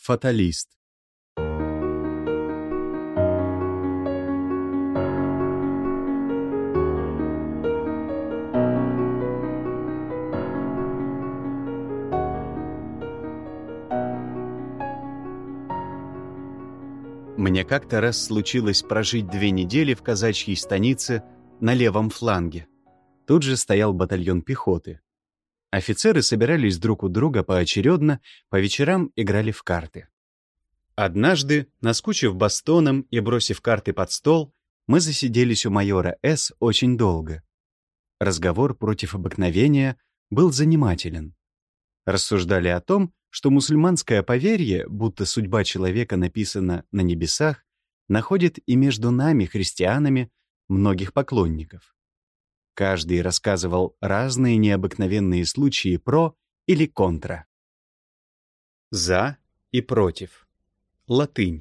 Фаталист. Мне как-то раз случилось прожить 2 недели в казачьей станице на левом фланге. Тут же стоял батальон пехоты. Офицеры собирались друг у друга поочередно, по вечерам играли в карты. Однажды, наскучив бастоном и бросив карты под стол, мы засиделись у майора С. очень долго. Разговор против обыкновения был занимателен. Рассуждали о том, что мусульманское поверье, будто судьба человека написана на небесах, находит и между нами, христианами, многих поклонников. Каждый рассказывал разные необыкновенные случаи про или контра. За и против. Латынь.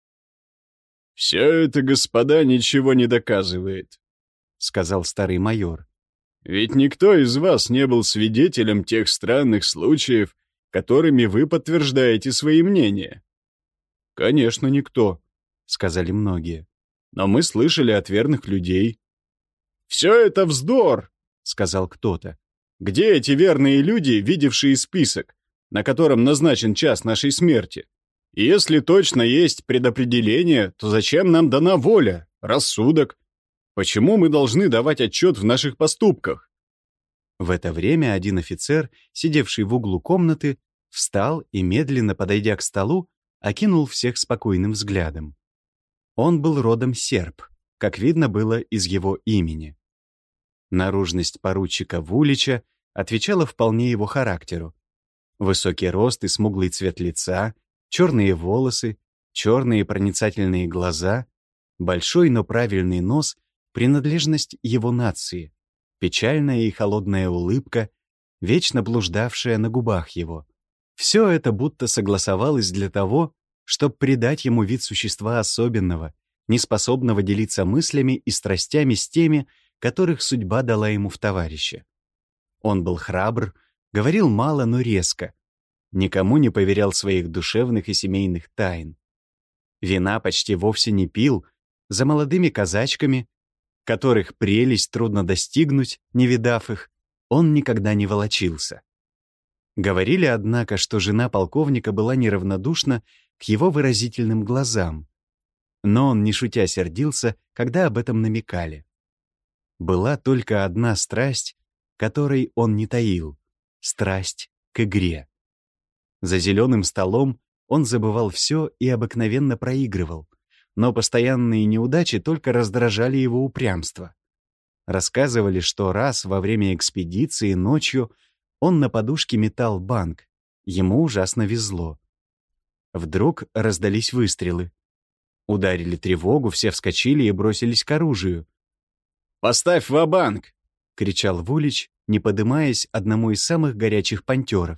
«Все это, господа, ничего не доказывает», — сказал старый майор. «Ведь никто из вас не был свидетелем тех странных случаев, которыми вы подтверждаете свои мнения». «Конечно, никто», — сказали многие. «Но мы слышали от верных людей». «Все это вздор», — сказал кто-то. «Где эти верные люди, видевшие список, на котором назначен час нашей смерти? И если точно есть предопределение, то зачем нам дана воля, рассудок? Почему мы должны давать отчет в наших поступках?» В это время один офицер, сидевший в углу комнаты, встал и, медленно подойдя к столу, окинул всех спокойным взглядом. Он был родом серб, как видно было из его имени. Наружность поручика Вулича отвечала вполне его характеру. Высокий рост и смуглый цвет лица, черные волосы, черные проницательные глаза, большой, но правильный нос — принадлежность его нации, печальная и холодная улыбка, вечно блуждавшая на губах его. Все это будто согласовалось для того, чтобы придать ему вид существа особенного, неспособного делиться мыслями и страстями с теми, которых судьба дала ему в товарища. Он был храбр, говорил мало, но резко, никому не поверял своих душевных и семейных тайн. Вина почти вовсе не пил, за молодыми казачками, которых прелесть трудно достигнуть, не видав их, он никогда не волочился. Говорили, однако, что жена полковника была неравнодушна к его выразительным глазам, но он, не шутя, сердился, когда об этом намекали. Была только одна страсть, которой он не таил — страсть к игре. За зеленым столом он забывал все и обыкновенно проигрывал, но постоянные неудачи только раздражали его упрямство. Рассказывали, что раз во время экспедиции ночью он на подушке метал банк, ему ужасно везло. Вдруг раздались выстрелы. Ударили тревогу, все вскочили и бросились к оружию. «Поставь ва-банк!» — кричал Вулич, не подымаясь одному из самых горячих понтеров.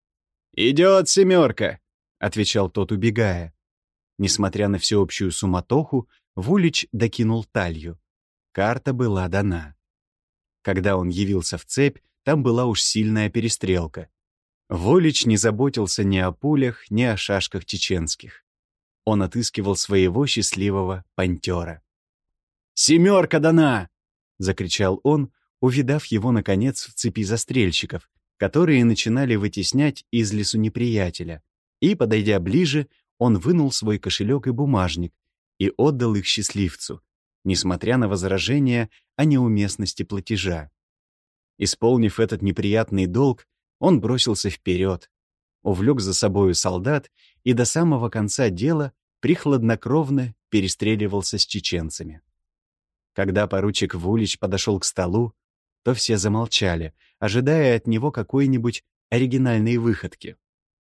«Идет семерка!» — отвечал тот, убегая. Несмотря на всеобщую суматоху, Вулич докинул талью. Карта была дана. Когда он явился в цепь, там была уж сильная перестрелка. Вулич не заботился ни о пулях, ни о шашках чеченских. Он отыскивал своего счастливого понтера. «Семерка дана!» — закричал он, увидав его, наконец, в цепи застрельщиков, которые начинали вытеснять из лесу неприятеля. И, подойдя ближе, он вынул свой кошелек и бумажник и отдал их счастливцу, несмотря на возражения о неуместности платежа. Исполнив этот неприятный долг, он бросился вперед, увлек за собою солдат и до самого конца дела прихладнокровно перестреливался с чеченцами. Когда поручик Вулич подошел к столу, то все замолчали, ожидая от него какой-нибудь оригинальной выходки.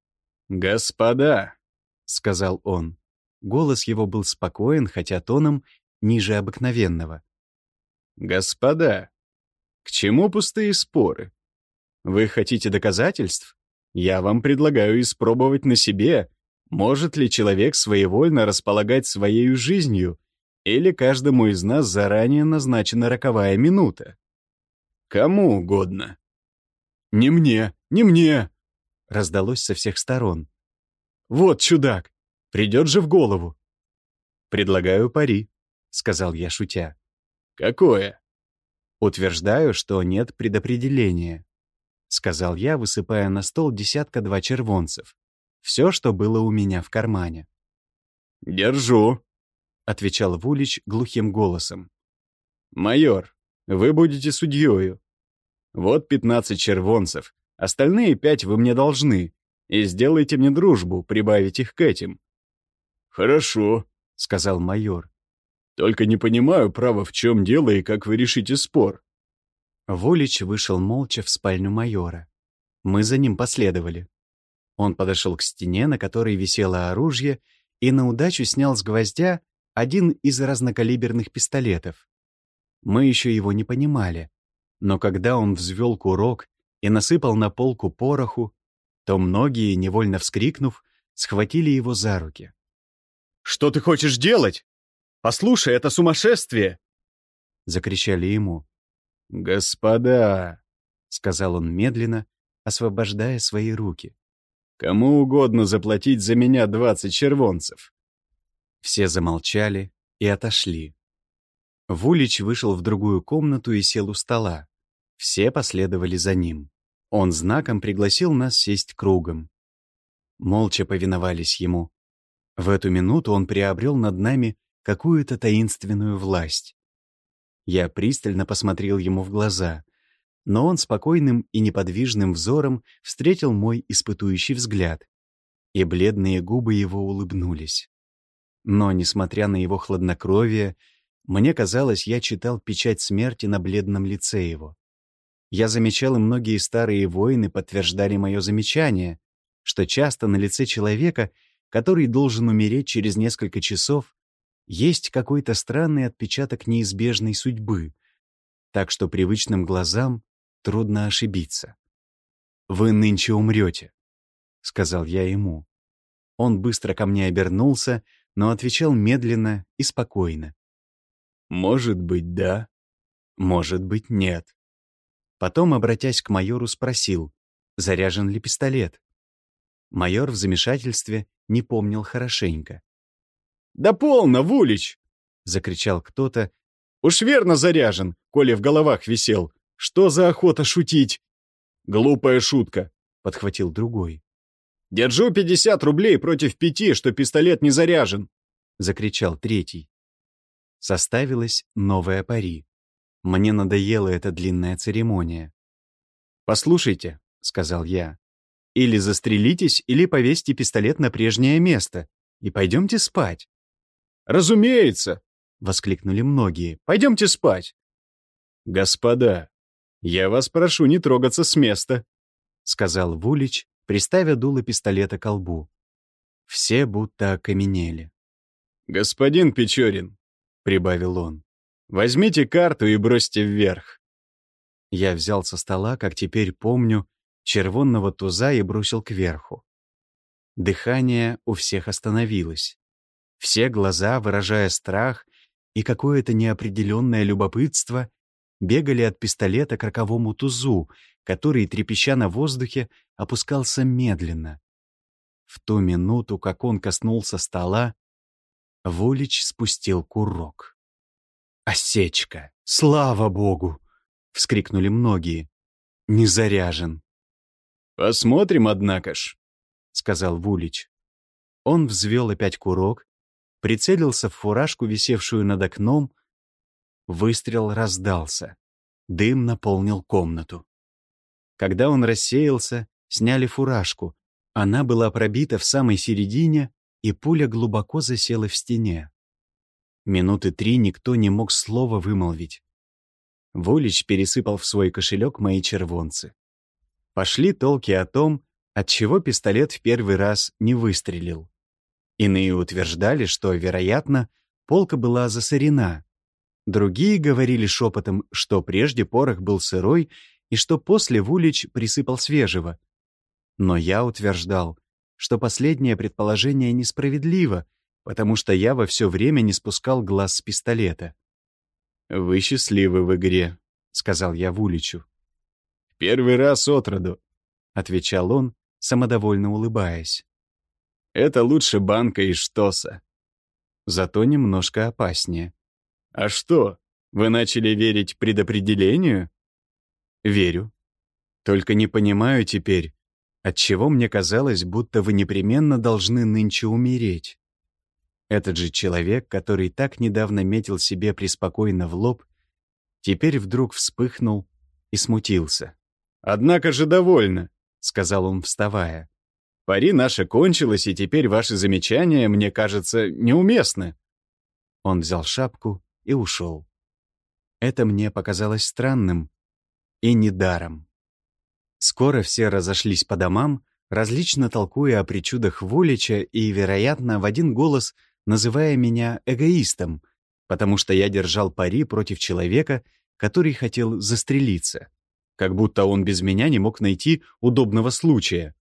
«Господа», — сказал он. Голос его был спокоен, хотя тоном ниже обыкновенного. «Господа, к чему пустые споры? Вы хотите доказательств? Я вам предлагаю испробовать на себе, может ли человек своевольно располагать своей жизнью, или каждому из нас заранее назначена роковая минута. Кому угодно». «Не мне, не мне!» — раздалось со всех сторон. Вот чудак! Придет же в голову!» «Предлагаю пари», — сказал я, шутя. «Какое?» «Утверждаю, что нет предопределения», — сказал я, высыпая на стол 2 червонцев. Все, что было у меня в кармане. «Держу», — отвечал Вулич глухим голосом. «Майор, вы будете судьёю. Вот 15 червонцев, остальные 5 вы мне должны, и сделайте мне дружбу, прибавить их к этим». «Хорошо», — сказал майор. «Только не понимаю, право, в чем дело и как вы решите спор». Вулич вышел молча в спальню майора. Мы за ним последовали. Он подошел к стене, на которой висело оружие, и на удачу снял с гвоздя один из разнокалиберных пистолетов. Мы еще его не понимали, но когда он взвел курок и насыпал на полку пороху, то многие, невольно вскрикнув, схватили его за руки. «Что ты хочешь делать? Послушай, это сумасшествие!» — закричали ему. «Господа!» — сказал он медленно, освобождая свои руки. «Кому угодно заплатить за меня 20 червонцев». Все замолчали и отошли. Вулич вышел в другую комнату и сел у стола. Все последовали за ним. Он знаком пригласил нас сесть кругом. Молча повиновались ему. В эту минуту он приобрел над нами какую-то таинственную власть. Я пристально посмотрел ему в глаза, но он спокойным и неподвижным взором встретил мой испытующий взгляд, и бледные губы его улыбнулись. Но, несмотря на его хладнокровие, мне казалось, я читал печать смерти на бледном лице его. Я замечал, и многие старые воины подтверждали мое замечание, что часто на лице человека, который должен умереть через несколько часов, есть какой-то странный отпечаток неизбежной судьбы, так что привычным глазам трудно ошибиться. «Вы нынче умрете», — сказал я ему. Он быстро ко мне обернулся, но отвечал медленно и спокойно. «Может быть, да, может быть, нет». Потом, обратясь к майору, спросил, заряжен ли пистолет. Майор в замешательстве не помнил хорошенько. «Да полно, Вулич!» — закричал кто-то. «Уж верно заряжен, коли в головах висел. Что за охота шутить?» «Глупая шутка», — подхватил другой. «Держу 50 рублей против 5, что пистолет не заряжен», — закричал третий. Составилась новая пари. Мне надоела эта длинная церемония. «Послушайте», — сказал я, — «или застрелитесь, или повесьте пистолет на прежнее место, и пойдемте спать». «Разумеется!» — воскликнули многие. «Пойдемте спать!» «Господа, я вас прошу не трогаться с места», — сказал Вулич, приставя дуло пистолета к колбу. Все будто окаменели. «Господин Печорин», — прибавил он, — «возьмите карту и бросьте вверх». Я взял со стола, как теперь помню, червонного туза и бросил кверху. Дыхание у всех остановилось. Все глаза, выражая страх и какое-то неопределенное любопытство, бегали от пистолета к роковому тузу, который, трепеща на воздухе, опускался медленно. В ту минуту, как он коснулся стола, Вулич спустил курок. «Осечка! Слава Богу!» — вскрикнули многие. «Не заряжен». «Посмотрим, однако ж», — сказал Вулич. Он взвел опять курок, прицелился в фуражку, висевшую над окном. Выстрел раздался. Дым наполнил комнату. Когда он рассеялся, сняли фуражку. Она была пробита в самой середине, и пуля глубоко засела в стене. Минуты 3 никто не мог слова вымолвить. Вулич пересыпал в свой кошелек мои червонцы. Пошли толки о том, отчего пистолет в первый раз не выстрелил. Иные утверждали, что, вероятно, полка была засорена. Другие говорили шепотом, что прежде порох был сырой и что после Вулич присыпал свежего. Но я утверждал, что последнее предположение несправедливо, потому что я во все время не спускал глаз с пистолета. «Вы счастливы в игре», — сказал я Вуличу. «Первый раз отроду», — отвечал он, самодовольно улыбаясь. Это лучше банка и штоса. Зато немножко опаснее. А что, вы начали верить предопределению? Верю. Только не понимаю теперь, отчего мне казалось, будто вы непременно должны нынче умереть. Этот же человек, который так недавно метил себе преспокойно в лоб, теперь вдруг вспыхнул и смутился. «Однако же довольно», — сказал он, вставая. «Пари наше кончилось, и теперь ваши замечания, мне кажется, неуместны». Он взял шапку и ушел. Это мне показалось странным и недаром. Скоро все разошлись по домам, различно толкуя о причудах Волича и, вероятно, в один голос называя меня эгоистом, потому что я держал пари против человека, который хотел застрелиться, как будто он без меня не мог найти удобного случая.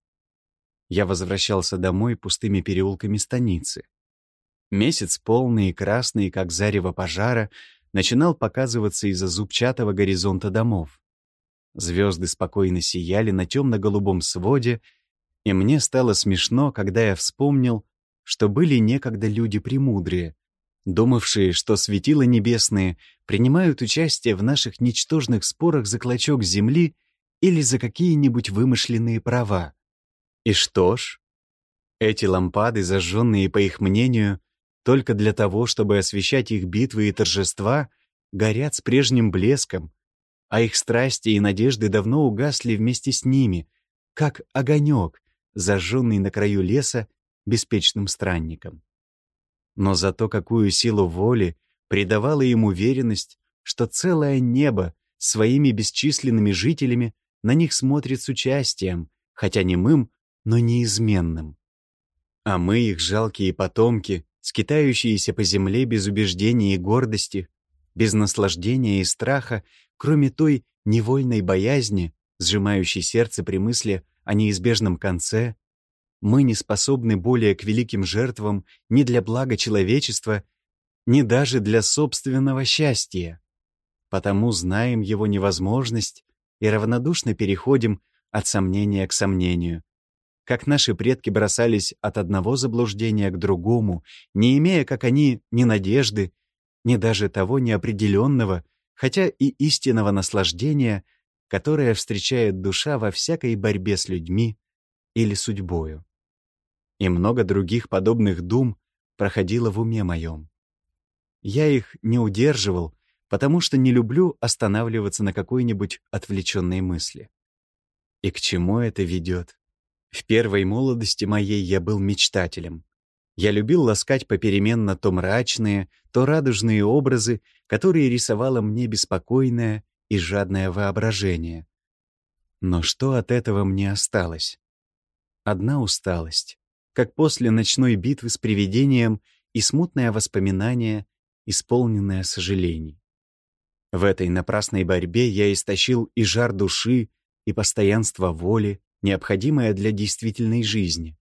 Я возвращался домой пустыми переулками станицы. Месяц полный и красный, как зарево пожара, начинал показываться из-за зубчатого горизонта домов. Звезды спокойно сияли на темно-голубом своде, и мне стало смешно, когда я вспомнил, что были некогда люди премудрые, думавшие, что светила небесные принимают участие в наших ничтожных спорах за клочок земли или за какие-нибудь вымышленные права. И что ж? Эти лампады, зажженные, по их мнению, только для того, чтобы освещать их битвы и торжества, горят с прежним блеском, а их страсти и надежды давно угасли вместе с ними, как огонек, зажженный на краю леса беспечным странником. Но зато какую силу воли придавала им уверенность, что целое небо своими бесчисленными жителями на них смотрит с участием, хотя немым, но неизменным. А мы, их жалкие потомки, скитающиеся по земле без убеждений и гордости, без наслаждения и страха, кроме той невольной боязни, сжимающей сердце при мысли о неизбежном конце, мы не способны более к великим жертвам ни для блага человечества, ни даже для собственного счастья. Потому знаем его невозможность и равнодушно переходим от сомнения к сомнению. Как наши предки бросались от одного заблуждения к другому, не имея, как они, ни надежды, ни даже того неопределенного, хотя и истинного наслаждения, которое встречает душа во всякой борьбе с людьми или судьбою. И много других подобных дум проходило в уме моем. Я их не удерживал, потому что не люблю останавливаться на какой-нибудь отвлеченной мысли. И к чему это ведет? В первой молодости моей я был мечтателем. Я любил ласкать попеременно то мрачные, то радужные образы, которые рисовало мне беспокойное и жадное воображение. Но что от этого мне осталось? Одна усталость, как после ночной битвы с привидением, и смутное воспоминание, исполненное сожалений. В этой напрасной борьбе я истощил и жар души, и постоянство воли, необходимое для действительной жизни.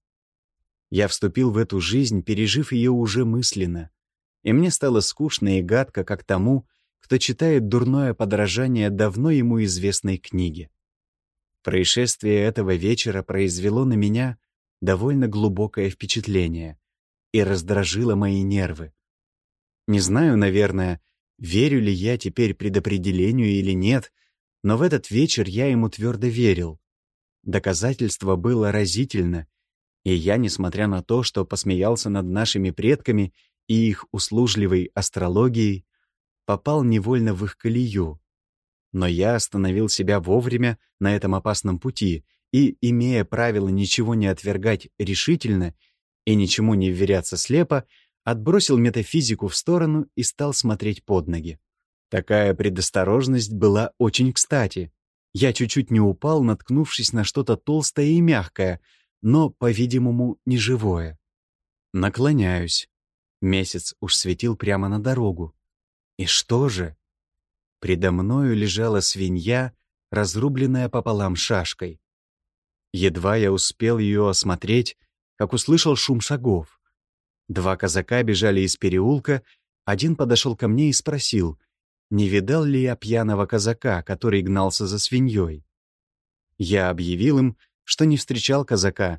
Я вступил в эту жизнь, пережив ее уже мысленно, и мне стало скучно и гадко, как тому, кто читает дурное подражание давно ему известной книги. Происшествие этого вечера произвело на меня довольно глубокое впечатление и раздражило мои нервы. Не знаю, наверное, верю ли я теперь предопределению или нет, но в этот вечер я ему твердо верил. Доказательство было разительно, и я, несмотря на то, что посмеялся над нашими предками и их услужливой астрологией, попал невольно в их колею. Но я остановил себя вовремя на этом опасном пути и, имея правило ничего не отвергать решительно и ничему не вверяться слепо, отбросил метафизику в сторону и стал смотреть под ноги. Такая предосторожность была очень кстати. Я чуть-чуть не упал, наткнувшись на что-то толстое и мягкое, но, по-видимому, не живое. Наклоняюсь. Месяц уж светил прямо на дорогу. И что же? Предо мною лежала свинья, разрубленная пополам шашкой. Едва я успел ее осмотреть, как услышал шум шагов. Два казака бежали из переулка, один подошел ко мне и спросил, не видал ли я пьяного казака, который гнался за свиньей. Я объявил им, что не встречал казака,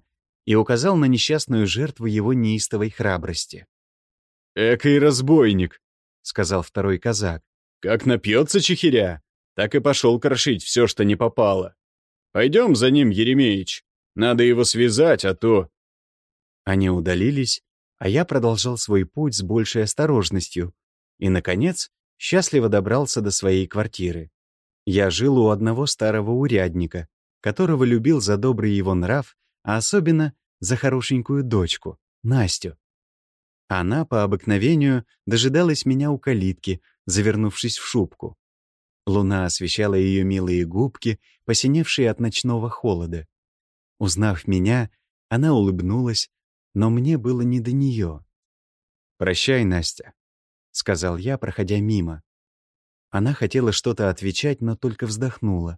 и указал на несчастную жертву его неистовой храбрости. «Экой разбойник», — сказал второй казак. «Как напьется чехиря, так и пошел крошить все, что не попало. Пойдем за ним, Еремеич. Надо его связать, а то...» Они удалились, а я продолжал свой путь с большей осторожностью и, наконец, счастливо добрался до своей квартиры. Я жил у одного старого урядника, которого любил за добрый его нрав, а особенно за хорошенькую дочку, Настю. Она, по обыкновению, дожидалась меня у калитки, завернувшись в шубку. Луна освещала ее милые губки, посиневшие от ночного холода. Узнав меня, она улыбнулась, но мне было не до нее. «Прощай, Настя», — сказал я, проходя мимо. Она хотела что-то отвечать, но только вздохнула.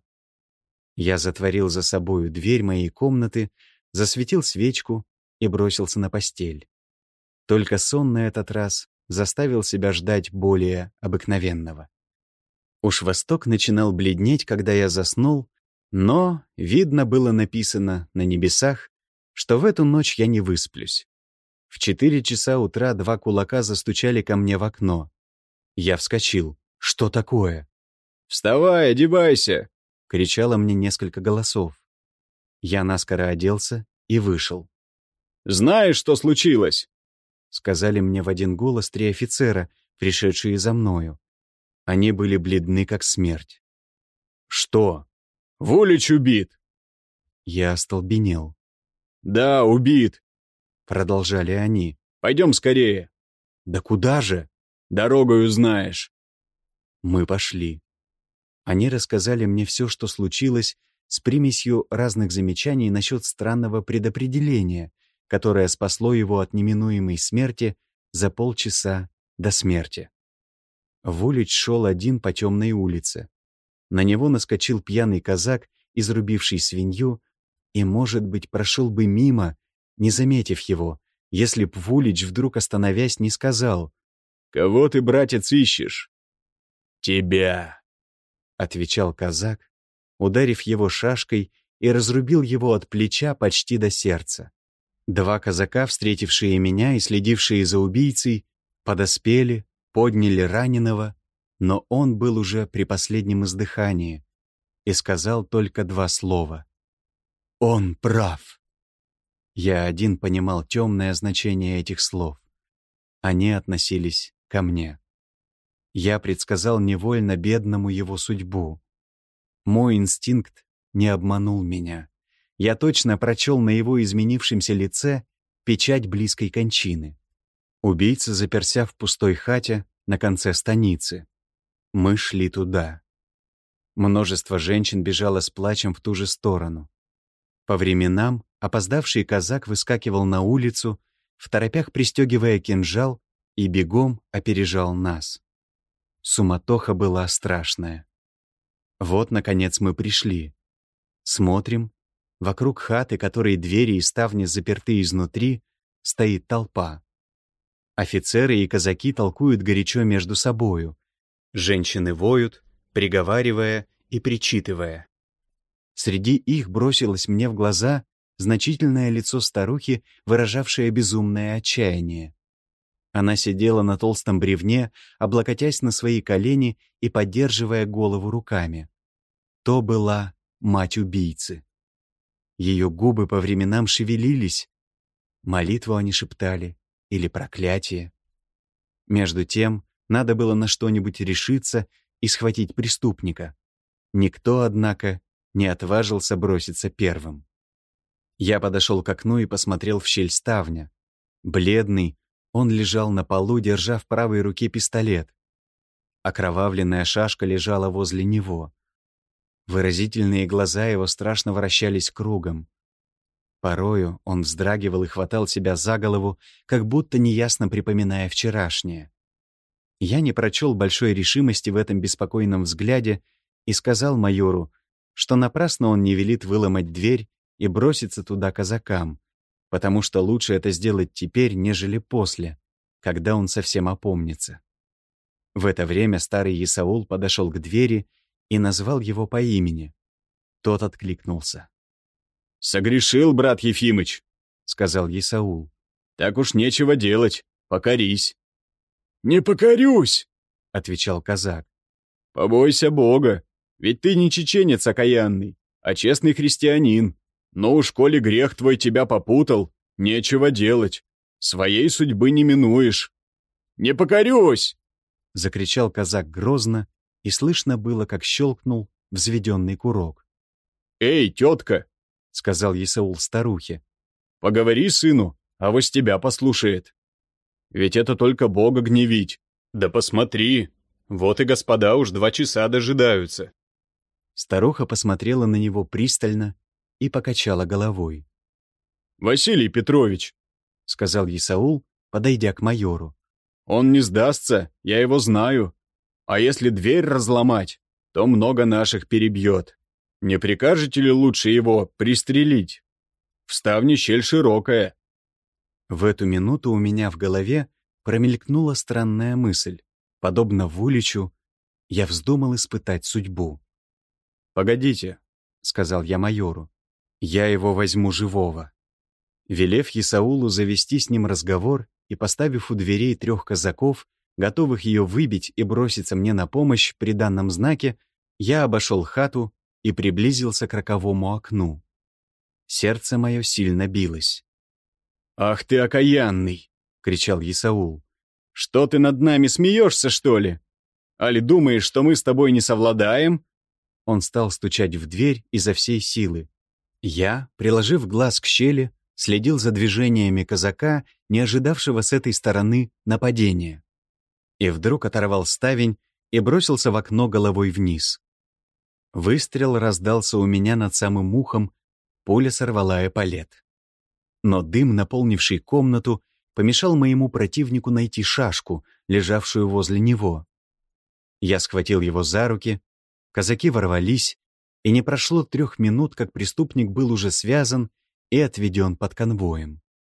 Я затворил за собою дверь моей комнаты, засветил свечку и бросился на постель. Только сон на этот раз заставил себя ждать более обыкновенного. Уж восток начинал бледнеть, когда я заснул, но видно было написано на небесах, что в эту ночь я не высплюсь. В 4 часа утра 2 кулака застучали ко мне в окно. Я вскочил. Что такое? «Вставай, одевайся!» — кричало мне несколько голосов. Я наскоро оделся и вышел. «Знаешь, что случилось?» — сказали мне в один голос 3 офицера, пришедшие за мною. Они были бледны, как смерть. «Что? Вулич убит!» Я остолбенел. «Да, убит!» — продолжали они. «Пойдем скорее!» «Да куда же?» «Дорогою знаешь!» Мы пошли. Они рассказали мне все, что случилось, с примесью разных замечаний насчет странного предопределения, которое спасло его от неминуемой смерти за полчаса до смерти. Вулич шел один по темной улице. На него наскочил пьяный казак, изрубивший свинью, и, может быть, прошел бы мимо, не заметив его, если б Вулич, вдруг остановясь, не сказал: «Кого ты, братец, ищешь?» «Тебя», — отвечал казак, ударив его шашкой и разрубил его от плеча почти до сердца. 2 казака, встретившие меня и следившие за убийцей, подоспели, подняли раненого, но он был уже при последнем издыхании и сказал только 2 слова: «Он прав». Я один понимал темное значение этих слов. Они относились ко мне. Я предсказал невольно бедному его судьбу. Мой инстинкт не обманул меня. Я точно прочел на его изменившемся лице печать близкой кончины. Убийца заперся в пустой хате на конце станицы. Мы шли туда. Множество женщин бежало с плачем в ту же сторону. По временам опоздавший казак выскакивал на улицу, второпях пристегивая кинжал, и бегом опережал нас. Суматоха была страшная. Вот, наконец, мы пришли. Смотрим. Вокруг хаты, которой двери и ставни заперты изнутри, стоит толпа. Офицеры и казаки толкуют горячо между собою. Женщины воют, приговаривая и причитывая. Среди их бросилось мне в глаза значительное лицо старухи, выражавшее безумное отчаяние. Она сидела на толстом бревне, облокотясь на свои колени и поддерживая голову руками. То была мать убийцы. Ее губы по временам шевелились. Молитву они шептали или проклятие. Между тем, надо было на что-нибудь решиться и схватить преступника. Никто, однако, не отважился броситься первым. Я подошел к окну и посмотрел в щель ставня. Бледный, он лежал на полу, держа в правой руке пистолет. Окровавленная шашка лежала возле него. Выразительные глаза его страшно вращались кругом. Порою он вздрагивал и хватал себя за голову, как будто неясно припоминая вчерашнее. Я не прочел большой решимости в этом беспокойном взгляде и сказал майору, что напрасно он не велит выломать дверь и броситься туда казакам, потому что лучше это сделать теперь, нежели после, когда он совсем опомнится. В это время старый Исаул подошел к двери и назвал его по имени. Тот откликнулся. «Согрешил, брат Ефимыч», — сказал Исаул. «Так уж нечего делать, покорись». «Не покорюсь», — отвечал казак. «Побойся Бога, ведь ты не чеченец окаянный, а честный христианин. Но уж коли грех твой тебя попутал, нечего делать, своей судьбы не минуешь». «Не покорюсь!» — закричал казак грозно, и слышно было, как щелкнул взведенный курок. «Эй, тетка!» — сказал Исаул старухе. «Поговори сыну, авось тебя послушает. Ведь это только Бога гневить. Да посмотри, вот и господа уж 2 часа дожидаются». Старуха посмотрела на него пристально и покачала головой. «Василий Петрович», — сказал Исаул, подойдя к майору. «Он не сдастся, я его знаю. А если дверь разломать, то много наших перебьет. Не прикажете ли лучше его пристрелить? В ставне щель широкая». В эту минуту у меня в голове промелькнула странная мысль. Подобно Вуличу, я вздумал испытать судьбу. «Погодите», — сказал я майору, — «я его возьму живого». Велев Исаулу завести с ним разговор и поставив у дверей 3 казаков, готовых ее выбить и броситься мне на помощь при данном знаке, я обошел хату и приблизился к роковому окну. Сердце мое сильно билось. «Ах ты окаянный!» — кричал Исаул. «Что ты над нами смеешься, что ли? Али думаешь, что мы с тобой не совладаем?» Он стал стучать в дверь изо всей силы. Я, приложив глаз к щели, следил за движениями казака, не ожидавшего с этой стороны нападения. И вдруг оторвал ставень и бросился в окно головой вниз. Выстрел раздался у меня над самым ухом, пуля сорвала эполет. Но дым, наполнивший комнату, помешал моему противнику найти шашку, лежавшую возле него. Я схватил его за руки, казаки ворвались, и не прошло 3 минут, как преступник был уже связан и отведен под конвоем.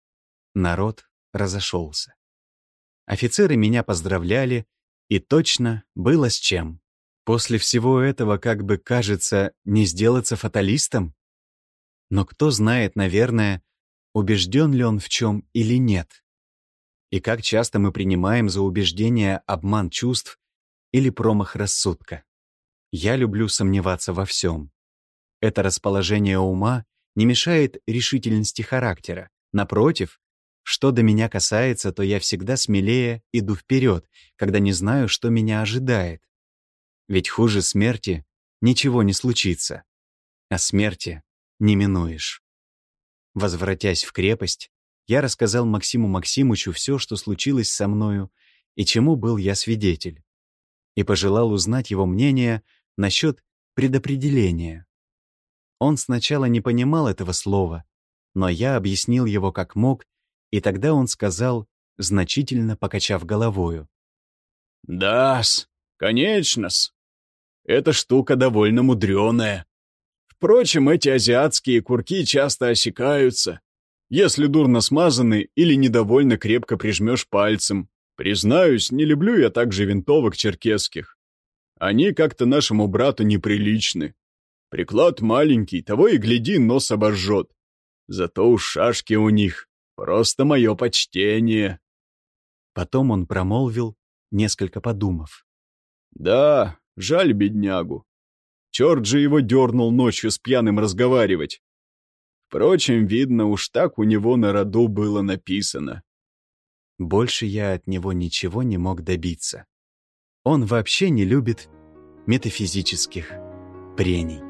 Народ разошелся. Офицеры меня поздравляли, и точно было с чем. После всего этого, как бы кажется, не сделаться фаталистом? Но кто знает, наверное, убежден ли он в чем или нет. И как часто мы принимаем за убеждение обман чувств или промах рассудка. Я люблю сомневаться во всем. Это расположение ума не мешает решительности характера. Напротив, что до меня касается, то я всегда смелее иду вперед, когда не знаю, что меня ожидает. Ведь хуже смерти ничего не случится, а смерти не минуешь. Возвратясь в крепость, я рассказал Максиму Максимычу все, что случилось со мною и чему был я свидетель, и пожелал узнать его мнение насчет предопределения. Он сначала не понимал этого слова, но я объяснил его как мог, и тогда он сказал, значительно покачав головою: «Да-с, конечно-с. Эта штука довольно мудреная. Впрочем, эти азиатские курки часто осекаются, если дурно смазаны или недовольно крепко прижмешь пальцем. Признаюсь, не люблю я также винтовок черкесских. Они как-то нашему брату неприличны. Приклад маленький, того и гляди, нос обожжет. Зато уж шашки у них просто мое почтение». Потом он промолвил, несколько подумав: «Да, жаль беднягу. Черт же его дернул ночью с пьяным разговаривать. Впрочем, видно, уж так у него на роду было написано». Больше я от него ничего не мог добиться. Он вообще не любит метафизических прений.